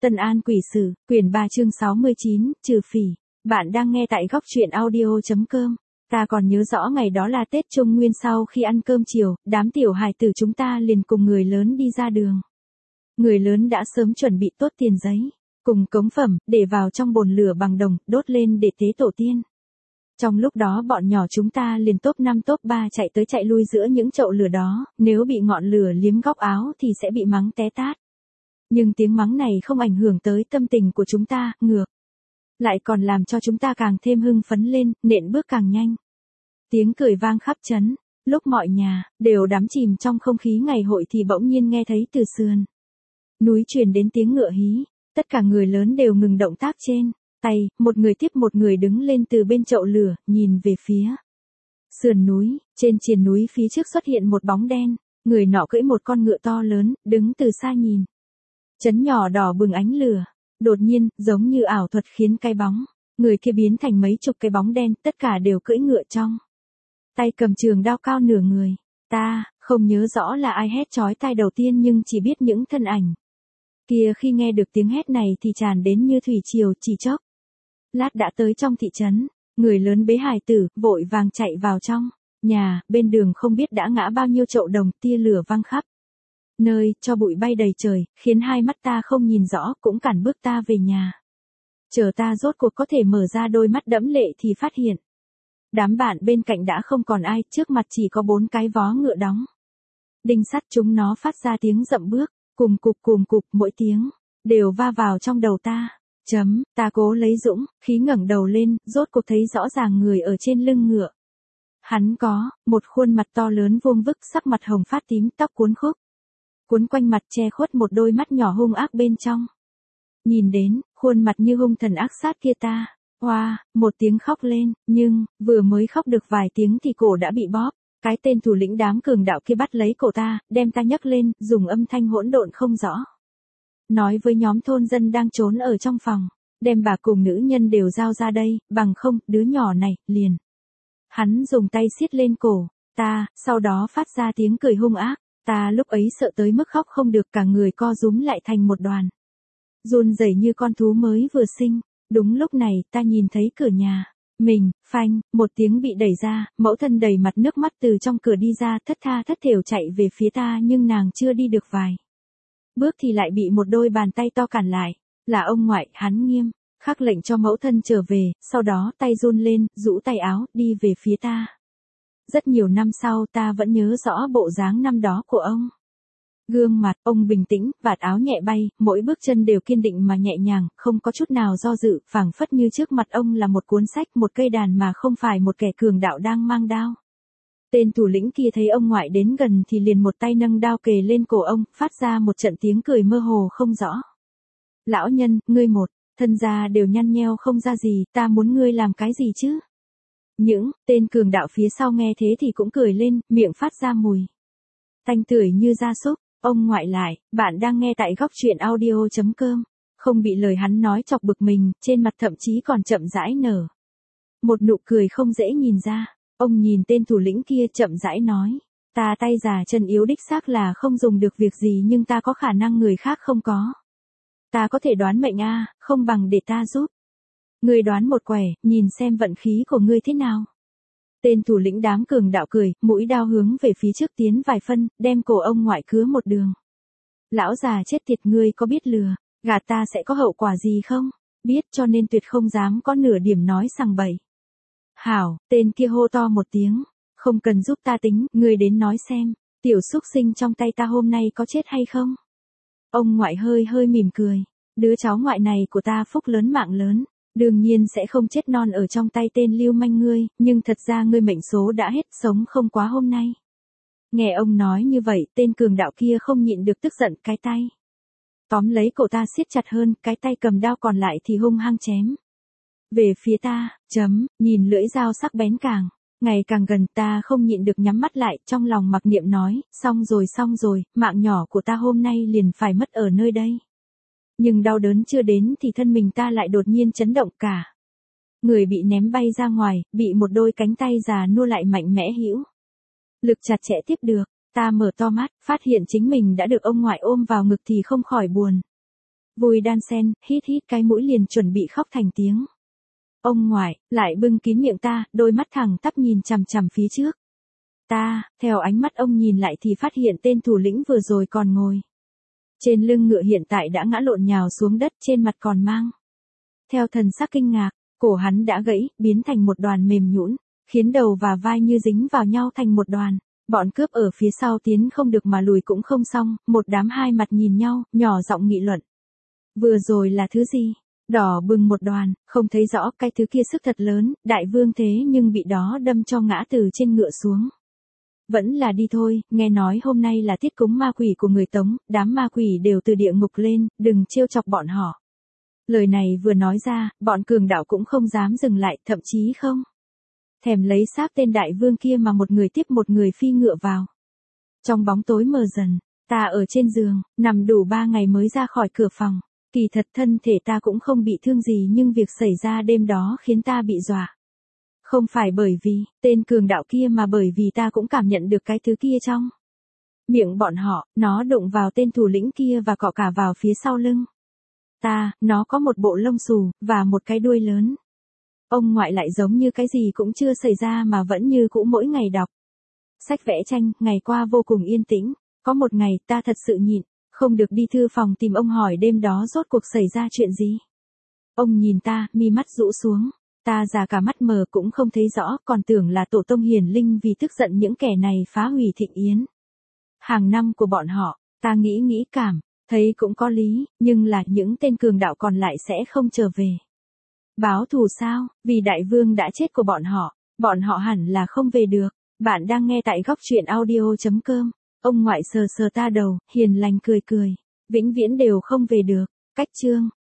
Tân An Quỷ Sử, quyển 3 chương 69, trừ phỉ. Bạn đang nghe tại góc truyện audio.com. Ta còn nhớ rõ ngày đó là Tết Trung Nguyên, sau khi ăn cơm chiều, đám tiểu hài tử chúng ta liền cùng người lớn đi ra đường. Người lớn đã sớm chuẩn bị tốt tiền giấy, cùng cống phẩm, để vào trong bồn lửa bằng đồng, đốt lên để tế tổ tiên. Trong lúc đó bọn nhỏ chúng ta liền top 5 top 3 chạy tới chạy lui giữa những chậu lửa đó, nếu bị ngọn lửa liếm góc áo thì sẽ bị mắng té tát. Nhưng tiếng mắng này không ảnh hưởng tới tâm tình của chúng ta, ngược lại còn làm cho chúng ta càng thêm hưng phấn lên, nện bước càng nhanh. Tiếng cười vang khắp trấn, lúc mọi nhà đều đắm chìm trong không khí ngày hội thì bỗng nhiên nghe thấy từ sườn núi truyền đến tiếng ngựa hí, tất cả người lớn đều ngừng động tác trên tay, một người tiếp một người đứng lên từ bên chậu lửa, nhìn về phía sườn núi. Trên triền núi phía trước xuất hiện một bóng đen, người nọ cưỡi một con ngựa to lớn, đứng từ xa nhìn. Trấn nhỏ đỏ bừng ánh lửa, đột nhiên, giống như ảo thuật khiến cái bóng người kia biến thành mấy chục cái bóng đen, tất cả đều cưỡi ngựa trong tay cầm trường đao cao nửa người. Ta không nhớ rõ là ai hét chói tai đầu tiên, nhưng chỉ biết những thân ảnh kia khi nghe được tiếng hét này thì tràn đến như thủy triều, chỉ chốc lát đã tới trong thị trấn. Người lớn bế hài tử, vội vàng chạy vào trong nhà, bên đường không biết đã ngã bao nhiêu chậu đồng, tia lửa văng khắp nơi, cho bụi bay đầy trời, khiến hai mắt ta không nhìn rõ, cũng cản bước ta về nhà. Chờ ta rốt cuộc có thể mở ra đôi mắt đẫm lệ thì phát hiện đám bạn bên cạnh đã không còn ai, trước mặt chỉ có 4 cái vó ngựa đóng đinh sắt, chúng nó phát ra tiếng dậm bước, cùm cụp, mỗi tiếng đều va vào trong đầu ta. Ta cố lấy dũng khí ngẩng đầu lên, rốt cuộc thấy rõ ràng người ở trên lưng ngựa. Hắn có một khuôn mặt to lớn vuông vức, sắc mặt hồng phát tím, tóc cuốn quanh mặt, che khuất một đôi mắt nhỏ hung ác bên trong. Nhìn đến khuôn mặt như hung thần ác sát kia, ta một tiếng khóc lên, nhưng vừa mới khóc được vài tiếng thì cổ đã bị bóp. Cái tên thủ lĩnh đám cường đạo kia bắt lấy cổ ta, đem ta nhấc lên, dùng âm thanh hỗn độn không rõ nói với nhóm thôn dân đang trốn ở trong phòng, đem bà cùng nữ nhân đều giao ra đây, bằng không, đứa nhỏ này, liền. Hắn dùng tay siết lên cổ ta, sau đó phát ra tiếng cười hung ác. Ta lúc ấy sợ tới mức khóc không được, cả người co rúm lại thành một đoàn, run rẩy như con thú mới vừa sinh. Đúng lúc này, ta nhìn thấy cửa nhà mình, phanh, một tiếng bị đẩy ra, mẫu thân đầy mặt nước mắt từ trong cửa đi ra, thất tha thất thểu chạy về phía ta, nhưng nàng chưa đi được vài bước thì lại bị một đôi bàn tay to cản lại. Là ông ngoại. Hắn nghiêm khắc lệnh cho mẫu thân trở về, sau đó tay run lên, rũ tay áo, đi về phía ta. Rất nhiều năm sau ta vẫn nhớ rõ bộ dáng năm đó của ông. Gương mặt ông bình tĩnh, vạt áo nhẹ bay, mỗi bước chân đều kiên định mà nhẹ nhàng, không có chút nào do dự, phảng phất như trước mặt ông là một cuốn sách, một cây đàn mà không phải một kẻ cường đạo đang mang đao. Tên thủ lĩnh kia thấy ông ngoại đến gần thì liền một tay nâng đao kề lên cổ ông, phát ra một trận tiếng cười mơ hồ không rõ. Lão nhân, ngươi một thân da đều nhăn nheo không ra gì, ta muốn ngươi làm cái gì chứ? Những tên cường đạo phía sau nghe thế thì cũng cười lên, miệng phát ra mùi tanh tưởi như gia súc. Ông ngoại lại, bạn đang nghe tại góc truyện audio.com. Không bị lời hắn nói chọc bực mình, trên mặt thậm chí còn chậm rãi nở một nụ cười không dễ nhìn ra. Ông nhìn tên thủ lĩnh kia chậm rãi nói, ta tay già chân yếu đích xác là không dùng được việc gì, nhưng ta có khả năng người khác không có. Ta có thể đoán mệnh không bằng để ta giúp ngươi đoán một quẻ, nhìn xem vận khí của ngươi thế nào. Tên thủ lĩnh đám cường đạo cười, mũi đao hướng về phía trước tiến vài phân, đem cổ ông ngoại cứa một đường. Lão già chết tiệt, ngươi có biết lừa gạt ta sẽ có hậu quả gì không? Biết, cho nên tuyệt không dám có nửa điểm nói sằng bậy. Hảo, tên kia hô to một tiếng, không cần giúp ta tính, ngươi đến nói xem, tiểu súc sinh trong tay ta hôm nay có chết hay không? Ông ngoại hơi mỉm cười, đứa cháu ngoại này của ta phúc lớn mạng lớn, đương nhiên sẽ không chết non ở trong tay tên lưu manh ngươi, nhưng thật ra ngươi mệnh số đã hết, sống không quá hôm nay. Nghe ông nói như vậy, tên cường đạo kia không nhịn được tức giận, cái tay tóm lấy cổ ta siết chặt hơn, cái tay cầm đao còn lại thì hung hăng chém về phía ta. Nhìn lưỡi dao sắc bén ngày càng gần, ta không nhịn được nhắm mắt lại, trong lòng mặc niệm nói, xong rồi, mạng nhỏ của ta hôm nay liền phải mất ở nơi đây. Nhưng đau đớn chưa đến thì thân mình ta lại đột nhiên chấn động, cả người bị ném bay ra ngoài, bị một đôi cánh tay già nua lại mạnh mẽ hữu lực chặt chẽ tiếp được. Ta mở to mắt, phát hiện chính mình đã được ông ngoại ôm vào ngực thì không khỏi buồn vui đan xen, hít hít cái mũi liền chuẩn bị khóc thành tiếng. Ông ngoại, lại bưng kín miệng ta, đôi mắt thẳng tắp nhìn chằm chằm phía trước. Ta, theo ánh mắt ông nhìn lại thì phát hiện tên thủ lĩnh vừa rồi còn ngồi. Trên lưng ngựa hiện tại đã ngã lộn nhào xuống đất, trên mặt còn mang. Theo thần sắc kinh ngạc, cổ hắn đã gãy, biến thành một đoàn mềm nhũn, khiến đầu và vai như dính vào nhau thành một đoàn. Bọn cướp ở phía sau tiến không được mà lùi cũng không xong, một đám hai mặt nhìn nhau, nhỏ giọng nghị luận. Vừa rồi là thứ gì? Đỏ bừng một đoàn, không thấy rõ, cái thứ kia sức thật lớn, đại vương thế nhưng bị đó đâm cho ngã từ trên ngựa xuống. Vẫn là đi thôi, nghe nói hôm nay là tiết cúng ma quỷ của người Tống, đám ma quỷ đều từ địa ngục lên, đừng trêu chọc bọn họ. Lời này vừa nói ra, bọn cường đạo cũng không dám dừng lại, thậm chí không thèm lấy xác tên đại vương kia mà một người tiếp một người phi ngựa vào. Trong bóng tối mờ dần, ta ở trên giường, nằm đủ 3 ngày mới ra khỏi cửa phòng. Kỳ thật thân thể ta cũng không bị thương gì nhưng việc xảy ra đêm đó khiến ta bị dọa. Không phải bởi vì tên cường đạo kia mà bởi vì ta cũng cảm nhận được cái thứ kia trong miệng bọn họ, nó đụng vào tên thủ lĩnh kia và cọ cả vào phía sau lưng. Nó có một bộ lông xù, và một cái đuôi lớn. Ông ngoại lại giống như cái gì cũng chưa xảy ra mà vẫn như cũ mỗi ngày đọc sách vẽ tranh, ngày qua vô cùng yên tĩnh. Có một ngày ta thật sự nhịn, không được đi thư phòng tìm ông hỏi đêm đó rốt cuộc xảy ra chuyện gì. Ông nhìn ta, mi mắt rũ xuống. Ta già cả mắt mờ cũng không thấy rõ, còn tưởng là tổ tông hiển linh vì tức giận những kẻ này phá hủy thịnh yến hàng năm của bọn họ. Ta nghĩ cảm, thấy cũng có lý, nhưng là những tên cường đạo còn lại sẽ không trở về báo thù sao? Vì đại vương đã chết của bọn họ hẳn là không về được. Bạn đang nghe tại góc truyện audio.com. Ông ngoại sờ sờ ta đầu, hiền lành cười cười. Vĩnh viễn đều không về được. Cách chương